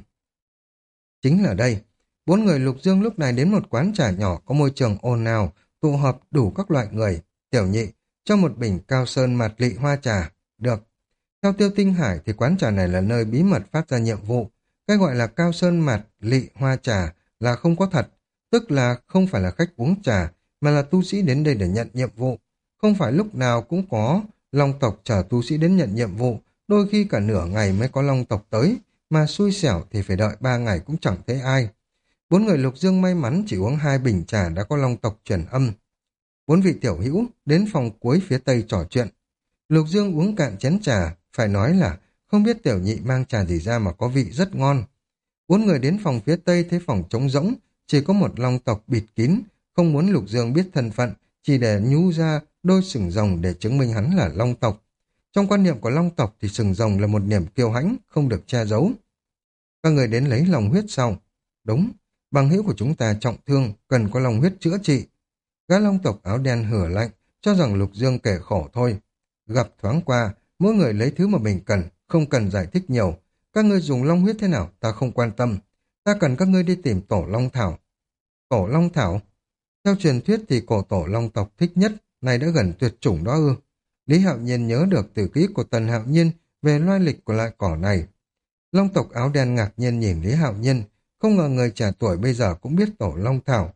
Chính là đây. 4 người Lục Dương lúc này đến một quán trà nhỏ có môi trường ồn ào, tụ họp đủ các loại người. Tiểu nhị, cho một bình cao sơn mạt lị hoa trà. Được. Theo Tiêu Tinh Hải thì quán trà này là nơi bí mật phát ra nhiệm vụ. Cái gọi là cao sơn mạt lị hoa trà là không có thật, tức là không phải là khách uống trà, mà là tu sĩ đến đây để nhận nhiệm vụ. Không phải lúc nào cũng có Long tộc chờ tu sĩ đến nhận nhiệm vụ, đôi khi cả nửa ngày mới có Long tộc tới, mà xui xẻo thì phải đợi 3 ngày cũng chẳng thấy ai. 4 người Lục Dương may mắn chỉ uống 2 bình trà đã có Long tộc truyền âm. 4 vị tiểu hữu đến phòng cuối phía tây trò chuyện. Lục Dương uống cạn chén trà, phải nói là không biết tiểu nhị mang trà gì ra mà có vị rất ngon. 4 người đến phòng phía tây thấy phòng trống rỗng, chỉ có một Long tộc bịt kín, không muốn Lục Dương biết thân phận, chỉ để nhú ra đôi sừng rồng để chứng minh hắn là Long tộc. Trong quan niệm của Long tộc thì sừng rồng là một niềm kiêu hãnh, không được che giấu. Các người đến lấy lòng huyết sau. Đúng, bằng hữu của chúng ta trọng thương, cần có lòng huyết chữa trị. Gã Long tộc áo đen hửa lạnh, cho rằng Lục Dương kể khổ thôi. Gặp thoáng qua, mỗi người lấy thứ mà mình cần, không cần giải thích nhiều. Các ngươi dùng long huyết thế nào, ta không quan tâm. Ta cần các ngươi đi tìm tổ Long Thảo. Tổ Long Thảo? Theo truyền thuyết thì cổ tổ Long tộc thích nhất, này đã gần tuyệt chủng đó ư. Lý Hạo Nhiên nhớ được từ ký của Tần Hạo Nhiên về loai lịch của loại cỏ này. Long tộc áo đen ngạc nhiên nhìn Lý Hạo Nhiên, không ngờ người trẻ tuổi bây giờ cũng biết tổ Long Thảo.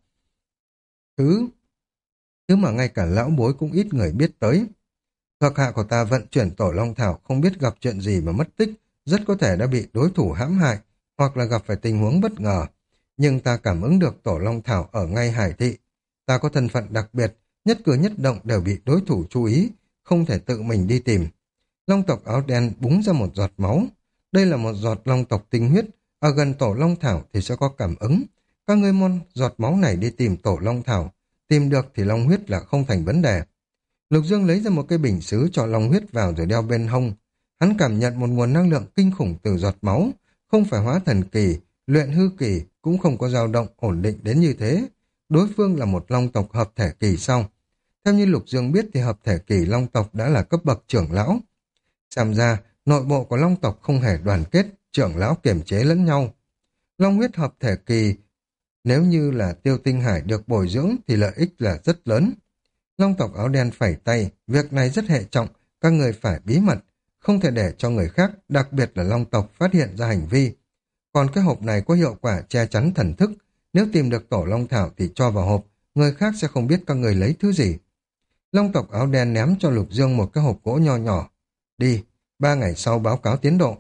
Thứ mà ngay cả lão bối cũng ít người biết tới. Thuộc hạ của ta vận chuyển tổ Long Thảo không biết gặp chuyện gì mà mất tích, rất có thể đã bị đối thủ hãm hại, hoặc là gặp phải tình huống bất ngờ. Nhưng ta cảm ứng được tổ Long Thảo ở ngay Hải Thị. Ta có thân phận đặc biệt, nhất cử nhất động đều bị đối thủ chú ý, không thể tự mình đi tìm. Long tộc áo đen búng ra một giọt máu. Đây là một giọt long tộc tinh huyết, ở gần tổ Long Thảo thì sẽ có cảm ứng. Các ngươi mon giọt máu này đi tìm tổ Long Thảo, tìm được thì long huyết là không thành vấn đề. Lục Dương lấy ra một cái bình sứ cho long huyết vào rồi đeo bên hông. Hắn cảm nhận một nguồn năng lượng kinh khủng từ giọt máu, không phải hóa thần kỳ, luyện hư kỳ cũng không có dao động ổn định đến như thế. Đối phương là một long tộc hợp thể kỳ sau. Theo như Lục Dương biết thì hợp thể kỳ long tộc đã là cấp bậc trưởng lão. Xem ra, nội bộ của long tộc không hề đoàn kết, trưởng lão kiềm chế lẫn nhau. Long huyết hợp thể kỳ, nếu như là Tiêu Tinh Hải được bồi dưỡng thì lợi ích là rất lớn. Long tộc áo đen phẩy tay, việc này rất hệ trọng, các người phải bí mật, không thể để cho người khác, đặc biệt là long tộc, phát hiện ra hành vi. Còn cái hộp này có hiệu quả che chắn thần thức, nếu tìm được tổ long thảo thì cho vào hộp, người khác sẽ không biết các người lấy thứ gì. Long tộc áo đen ném cho Lục Dương một cái hộp gỗ nho nhỏ. Đi, 3 ngày sau báo cáo tiến độ.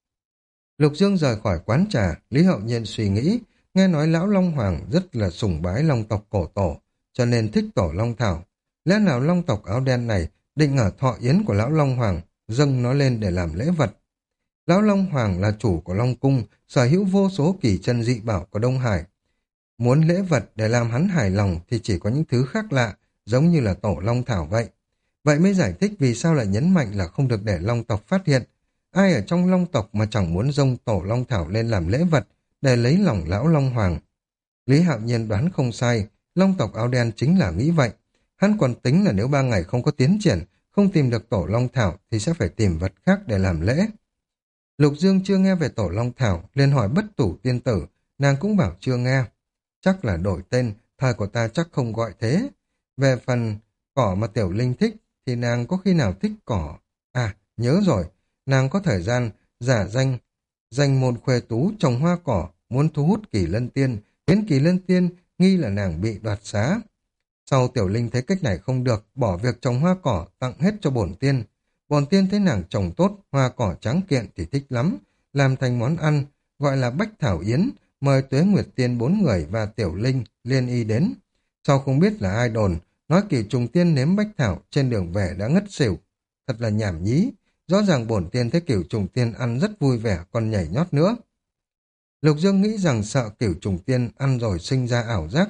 Lục Dương rời khỏi quán trà, Lý Hậu Nhiên suy nghĩ, nghe nói lão Long Hoàng rất là sùng bái long tộc cổ tổ, cho nên thích tổ long thảo. Lẽ nào long tộc áo đen này định ở thọ yến của lão Long Hoàng, dâng nó lên để làm lễ vật. Lão Long Hoàng là chủ của Long Cung, sở hữu vô số kỳ chân dị bảo của Đông Hải. Muốn lễ vật để làm hắn hài lòng thì chỉ có những thứ khác lạ, giống như là tổ long thảo vậy. Vậy mới giải thích vì sao lại nhấn mạnh là không được để long tộc phát hiện. Ai ở trong long tộc mà chẳng muốn dâng tổ long thảo lên làm lễ vật để lấy lòng lão Long Hoàng. Lý Hạo Nhiên đoán không sai, long tộc áo đen chính là nghĩ vậy. Hắn còn tính là nếu 3 ngày không có tiến triển, không tìm được tổ long thảo thì sẽ phải tìm vật khác để làm lễ. Lục Dương chưa nghe về tổ long thảo, liền hỏi Bất Tử tiên tử, nàng cũng bảo chưa nghe. Chắc là đổi tên, thời của ta chắc không gọi thế. Về phần cỏ mà Tiểu Linh thích, thì nàng có khi nào thích cỏ? À, nhớ rồi, nàng có thời gian giả danh môn khuê tú trồng hoa cỏ, muốn thu hút Kỳ Lân Tiên, khiến Kỳ Lân Tiên nghi là nàng bị đoạt xá. Sau Tiểu Linh thấy cách này không được, bỏ việc trồng hoa cỏ, tặng hết cho bổn tiên. Bổn tiên thấy nàng trồng tốt, hoa cỏ trắng kiện thì thích lắm, làm thành món ăn, gọi là Bách Thảo Yến, mời Tuế Nguyệt Tiên 4 người và Tiểu Linh, Liên Y đến. Sau không biết là ai đồn, nói Kỳ Trùng Tiên nếm Bách Thảo trên đường về đã ngất xỉu. Thật là nhảm nhí, rõ ràng bổn tiên thấy Cửu Trùng Tiên ăn rất vui vẻ còn nhảy nhót nữa. Lục Dương nghĩ rằng sợ Cửu Trùng Tiên ăn rồi sinh ra ảo giác.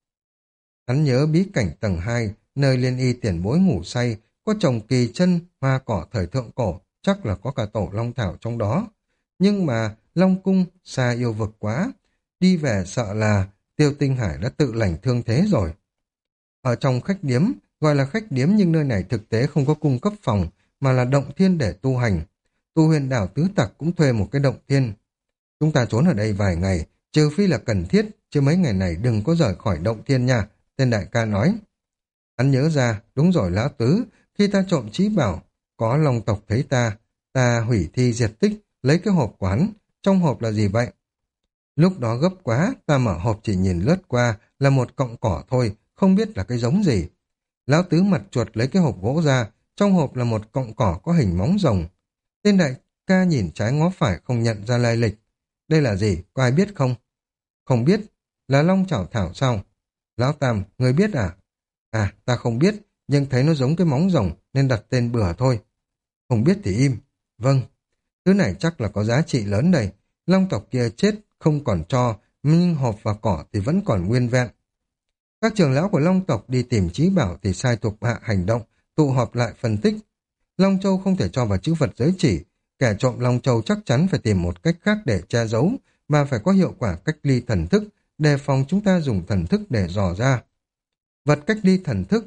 Hắn nhớ bí cảnh tầng 2, nơi Liên Y tiền bối ngủ say, có trồng kỳ chân, hoa cỏ thời thượng cổ, chắc là có cả tổ long thảo trong đó. Nhưng mà Long Cung xa yêu vực quá, đi về sợ là Tiêu Tinh Hải đã tự lành thương thế rồi. Ở trong khách điếm, gọi là khách điếm nhưng nơi này thực tế không có cung cấp phòng, mà là động thiên để tu hành. Tu Huyền Đảo tứ tặc cũng thuê một cái động thiên. Chúng ta trốn ở đây vài ngày, trừ phi là cần thiết, chứ mấy ngày này đừng có rời khỏi động thiên nha, tên đại ca nói. Hắn nhớ ra, đúng rồi lão tứ, khi ta trộm trí bảo, có long tộc thấy ta hủy thi diệt tích, lấy cái hộp của hắn, trong hộp là gì vậy? Lúc đó gấp quá, ta mở hộp chỉ nhìn lướt qua là một cọng cỏ thôi, không biết là cái giống gì. Lão tứ mặt chuột lấy cái hộp gỗ ra, trong hộp là một cọng cỏ có hình móng rồng. Tên đại ca nhìn trái ngó phải không nhận ra lai lịch. Đây là gì, có ai biết không? Không biết, là long chảo thảo sao? Lão Tam, người biết à? À, ta không biết, nhưng thấy nó giống cái móng rồng nên đặt tên bừa thôi. Không biết thì im. Vâng, thứ này chắc là có giá trị lớn đây. Long tộc kia chết, không còn cho, nhưng hộp và cỏ thì vẫn còn nguyên vẹn. Các trưởng lão của Long tộc đi tìm trí bảo thì sai thuộc hạ hành động, tụ họp lại phân tích. Long Châu không thể cho vào chữ vật giới chỉ, kẻ trộm Long Châu chắc chắn phải tìm một cách khác để che giấu, mà phải có hiệu quả cách ly thần thức, đề phòng chúng ta dùng thần thức để dò ra. Vật cách ly thần thức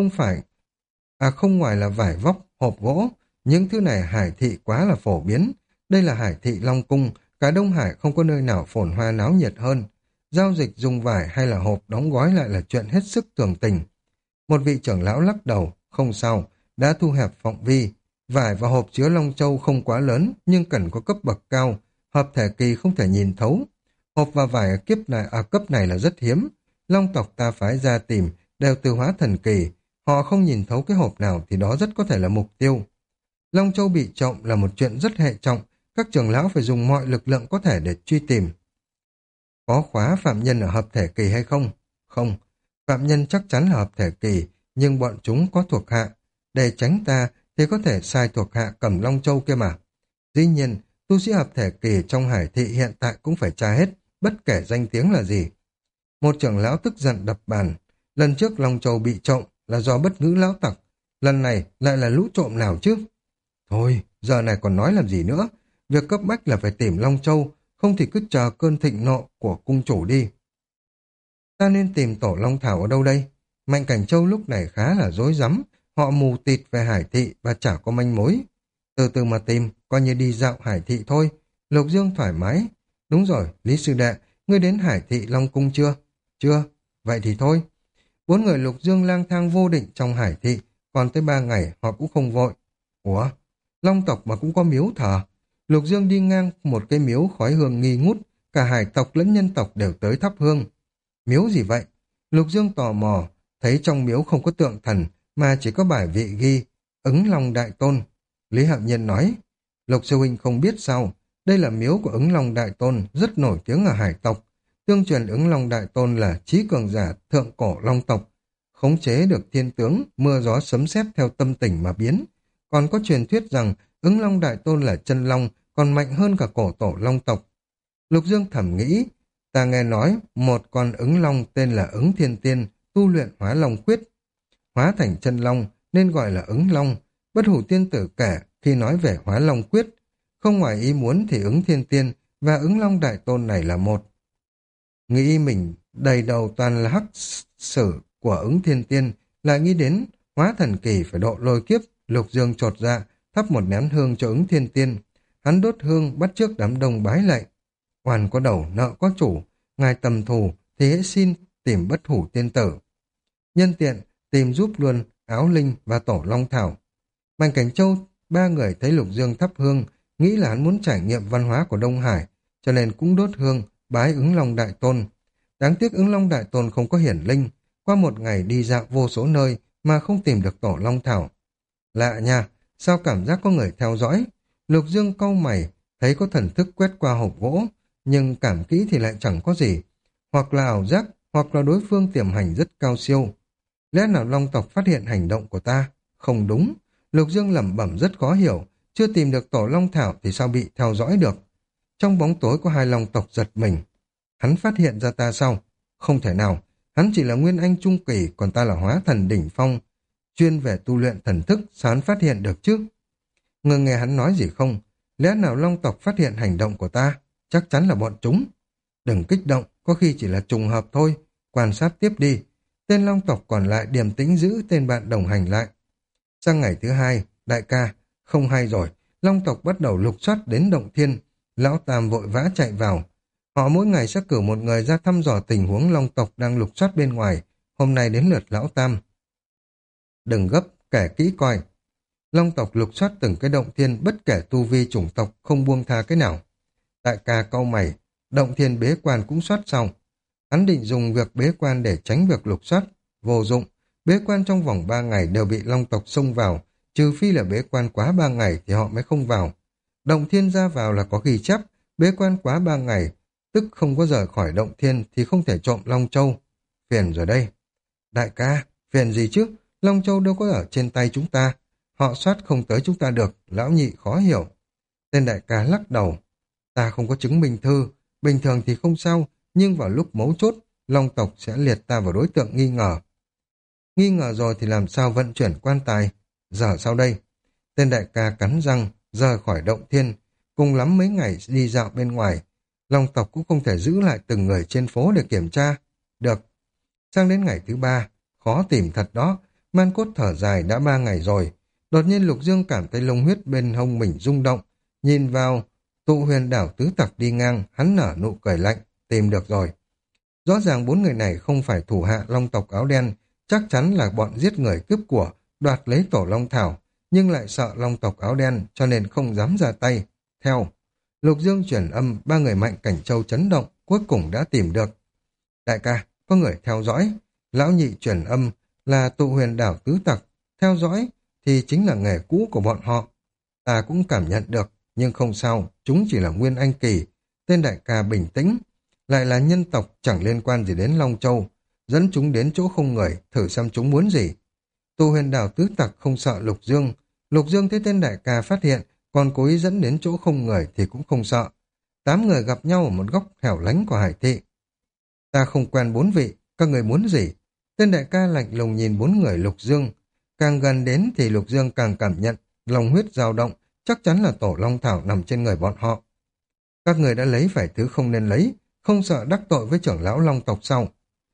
không ngoài là vải vóc, hộp gỗ, những thứ này Hải thị quá là phổ biến. Đây là Hải thị Long Cung, cả Đông Hải không có nơi nào phồn hoa náo nhiệt hơn. Giao dịch dùng vải hay là hộp đóng gói lại là chuyện hết sức thường tình. Một vị trưởng lão lắc đầu, không sao, đã thu hẹp phạm vi. Vải và hộp chứa Long Châu không quá lớn, nhưng cần có cấp bậc cao, hợp thể kỳ không thể nhìn thấu. Hộp và vải ở cấp này là rất hiếm. Long tộc ta phái ra tìm, đều từ hóa thần kỳ. Họ không nhìn thấu cái hộp nào thì đó rất có thể là mục tiêu. Long Châu bị trộm là một chuyện rất hệ trọng, các trưởng lão phải dùng mọi lực lượng có thể để truy tìm. Có khóa phạm nhân ở hợp thể kỳ hay không? Không, phạm nhân chắc chắn là hợp thể kỳ, nhưng bọn chúng có thuộc hạ. Để tránh ta thì có thể sai thuộc hạ cầm Long Châu kia mà. Dĩ nhiên, tu sĩ hợp thể kỳ trong Hải thị hiện tại cũng phải tra hết, bất kể danh tiếng là gì. Một trưởng lão tức giận đập bàn. Lần trước Long Châu bị trộm là do bất ngữ lão tặc. Lần này lại là lũ trộm nào chứ? Thôi, giờ này còn nói làm gì nữa? Việc cấp bách là phải tìm Long Châu, không thì cứ chờ cơn thịnh nộ của cung chủ đi. Ta nên tìm tổ Long Thảo ở đâu đây? Mạnh Cảnh Châu lúc này khá là rối rắm, họ mù tịt về Hải thị và chả có manh mối. Từ từ mà tìm, coi như đi dạo Hải thị thôi. Lục Dương thoải mái. Đúng rồi, Lý Sư Đệ, ngươi đến Hải thị Long Cung chưa? Chưa, vậy thì thôi. 4 người Lục Dương lang thang vô định trong Hải thị, còn tới 3 ngày họ cũng không vội. Ủa, Long tộc mà cũng có miếu thờ. Lục Dương đi ngang một cái miếu khói hương nghi ngút, cả hải tộc lẫn nhân tộc đều tới thắp hương. Miếu gì vậy? Lục Dương tò mò, thấy trong miếu không có tượng thần, mà chỉ có bài vị ghi, Ứng Long Đại Tôn. Lý Hạo Nhiên nói, Lục Sư Huynh không biết sao, đây là miếu của Ứng Long Đại Tôn, rất nổi tiếng ở hải tộc. Tương truyền Ứng Long Đại Tôn là trí cường giả thượng cổ long tộc, khống chế được thiên tướng, mưa gió sấm sét theo tâm tình mà biến. Còn có truyền thuyết rằng Ứng Long Đại Tôn là chân long, còn mạnh hơn cả cổ tổ long tộc. Lục Dương thầm nghĩ, ta nghe nói một con ứng long tên là Ứng Thiên Tiên, tu luyện hóa long quyết, hóa thành chân long nên gọi là ứng long. Bất Hủ Tiên Tử kể khi nói về hóa long quyết, không ngoài ý muốn thì Ứng Thiên Tiên và Ứng Long Đại Tôn này là một. Nghĩ mình đầy đầu toàn là hắc sử của Ứng Thiên Tiên, lại nghĩ đến hóa thần kỳ phải độ lôi kiếp. Lục Dương chột dạ, thắp một nén hương cho Ứng Thiên Tiên. Hắn đốt hương bắt trước đám đông bái lạy. Oan có đầu, nợ có chủ, ngài tầm thù thì hãy xin tìm Bất Hủ Tiên Tử. Nhân tiện tìm giúp luôn Áo Linh và Tổ Long Thảo. Bành Cảnh Châu, ba người thấy Lục Dương thắp hương, nghĩ là hắn muốn trải nghiệm văn hóa của Đông Hải, cho nên cũng đốt hương bái Ứng Long Đại Tôn. Đáng tiếc Ứng Long Đại Tôn không có hiển linh, qua một ngày đi dạo vô số nơi mà không tìm được Tổ Long Thảo. Lạ nha, sao cảm giác có người theo dõi? Lục Dương cau mày, thấy có thần thức quét qua hộp gỗ, nhưng cảm kỹ thì lại chẳng có gì. Hoặc là ảo giác, hoặc là đối phương tiềm hành rất cao siêu. Lẽ nào Long tộc phát hiện hành động của ta? Không đúng. Lục Dương lẩm bẩm rất khó hiểu, chưa tìm được Tổ Long Thảo thì sao bị theo dõi được? Trong bóng tối có hai Long tộc giật mình. Hắn phát hiện ra ta sao? Không thể nào, hắn chỉ là Nguyên Anh Trung Kỳ, còn ta là hóa thần đỉnh phong, chuyên về tu luyện thần thức, sao hắn phát hiện được chứ? Ngươi nghe hắn nói gì không? Lẽ nào Long tộc phát hiện hành động của ta? Chắc chắn là bọn chúng. Đừng kích động, có khi chỉ là trùng hợp thôi. Quan sát tiếp đi. Tên Long tộc còn lại điềm tĩnh giữ tên bạn đồng hành lại. Sang ngày thứ hai, đại ca, không hay rồi. Long tộc bắt đầu lục soát đến Động Thiên. Lão Tam vội vã chạy vào. Họ mỗi ngày sẽ cử một người ra thăm dò tình huống Long tộc đang lục soát bên ngoài. Hôm nay đến lượt Lão Tam. Đừng gấp, kể kỹ coi. Long tộc lục soát từng cái Động Thiên, bất kể tu vi chủng tộc, không buông tha cái nào. Đại ca cau mày, Động Thiên bế quan cũng soát xong. Hắn định dùng việc bế quan để tránh việc lục soát. Vô dụng, bế quan trong vòng 3 ngày đều bị Long tộc xông vào, trừ phi là bế quan quá 3 ngày thì họ mới không vào. Động Thiên ra vào là có ghi chép, bế quan quá 3 ngày, tức không có rời khỏi Động Thiên thì không thể trộm Long Châu. Phiền rồi đây. Đại ca, phiền gì chứ? Long Châu đâu có ở trên tay chúng ta. Họ soát không tới chúng ta được, lão nhị khó hiểu. Tên đại ca lắc đầu. Ta không có chứng minh thư, bình thường thì không sao, nhưng vào lúc mấu chốt, Long tộc sẽ liệt ta vào đối tượng nghi ngờ. Nghi ngờ rồi thì làm sao vận chuyển quan tài? Giờ sau đây? Tên đại ca cắn răng, rời khỏi Động Thiên, cùng lắm mấy ngày đi dạo bên ngoài. Long tộc cũng không thể giữ lại từng người trên phố để kiểm tra. Được. Sang đến ngày thứ 3, khó tìm thật đó. Man Cốt thở dài, đã 3 ngày rồi. Đột nhiên Lục Dương cảm thấy lông huyết bên hông mình rung động. Nhìn vào, Tụ Huyền Đảo tứ tặc đi ngang, hắn nở nụ cười lạnh. Tìm được rồi. Rõ ràng 4 người này không phải thủ hạ Long tộc áo đen, chắc chắn là bọn giết người cướp của, đoạt lấy Tổ Long Thảo, nhưng lại sợ Long tộc áo đen cho nên không dám ra tay. Theo Lục Dương chuyển âm, 3 người Mạnh Cảnh Châu chấn động, cuối cùng đã tìm được. Đại ca, có người theo dõi. Lão nhị chuyển âm là Tụ Huyền Đảo tứ tặc, theo dõi thì chính là nghề cũ của bọn họ. Ta cũng cảm nhận được, nhưng không sao, chúng chỉ là Nguyên Anh Kỳ. Tên đại ca bình tĩnh, lại là nhân tộc chẳng liên quan gì đến Long Châu, dẫn chúng đến chỗ không người, thử xem chúng muốn gì. Tụ Huyền Đảo tứ tặc không sợ Lục Dương. Lục Dương thấy tên đại ca phát hiện, còn cố ý dẫn đến chỗ không người thì cũng không sợ. 8 người gặp nhau ở một góc hẻo lánh của hải thị. Ta không quen 4 vị, các người muốn gì? Tên đại ca lạnh lùng nhìn 4 người Lục Dương. Càng gần đến thì Lục Dương càng cảm nhận lòng huyết dao động, chắc chắn là Tổ Long Thảo nằm trên người bọn họ. Các người đã lấy phải thứ không nên lấy, không sợ đắc tội với trưởng lão Long tộc sau.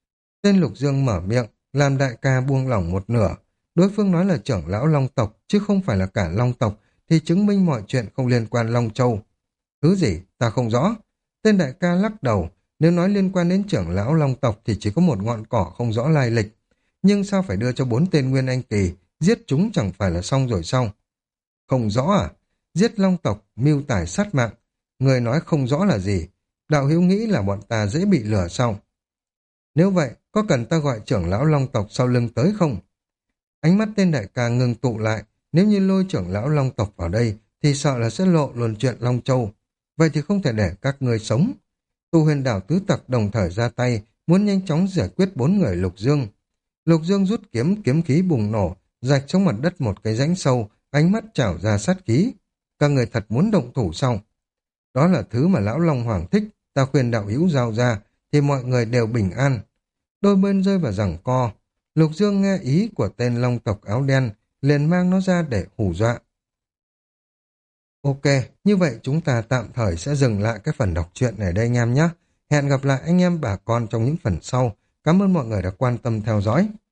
Tên Lục Dương mở miệng, làm đại ca buông lỏng một nửa. Đối phương nói là trưởng lão Long tộc, chứ không phải là cả Long tộc, thì chứng minh mọi chuyện không liên quan Long Châu. Thứ gì, ta không rõ. Tên đại ca lắc đầu, nếu nói liên quan đến trưởng lão Long tộc thì chỉ có một ngọn cỏ không rõ lai lịch. Nhưng sao phải đưa cho 4 tên Nguyên Anh Kỳ, giết chúng chẳng phải là xong rồi sao? Không rõ à? giết long tộc, mưu tài sát mạng. Người nói không rõ là gì? Đạo hữu nghĩ là bọn ta dễ bị lừa sao? Nếu vậy, có cần ta gọi trưởng lão long tộc sau lưng tới không? Ánh mắt tên đại ca ngừng tụ lại, nếu như lôi trưởng lão long tộc vào đây, thì sợ là sẽ lộ luôn chuyện Long Châu. Vậy thì không thể để các ngươi sống. Tu huyền đảo tứ tặc đồng thời ra tay, muốn nhanh chóng giải quyết 4 người Lục Dương. Lục Dương rút kiếm, kiếm khí bùng nổ, rạch trong mặt đất một cái rãnh sâu, ánh mắt trào ra sát khí. Các người thật muốn động thủ sao? Đó là thứ mà lão Long Hoàng thích, ta khuyên đạo hữu giao ra, thì mọi người đều bình an. Đôi bên rơi vào giằng co. Lục Dương nghe ý của tên Long tộc áo đen, liền mang nó ra để hù dọa. Ok, như vậy chúng ta tạm thời sẽ dừng lại cái phần đọc truyện này đây anh em nhé. Hẹn gặp lại anh em bà con trong những phần sau. Cảm ơn mọi người đã quan tâm theo dõi.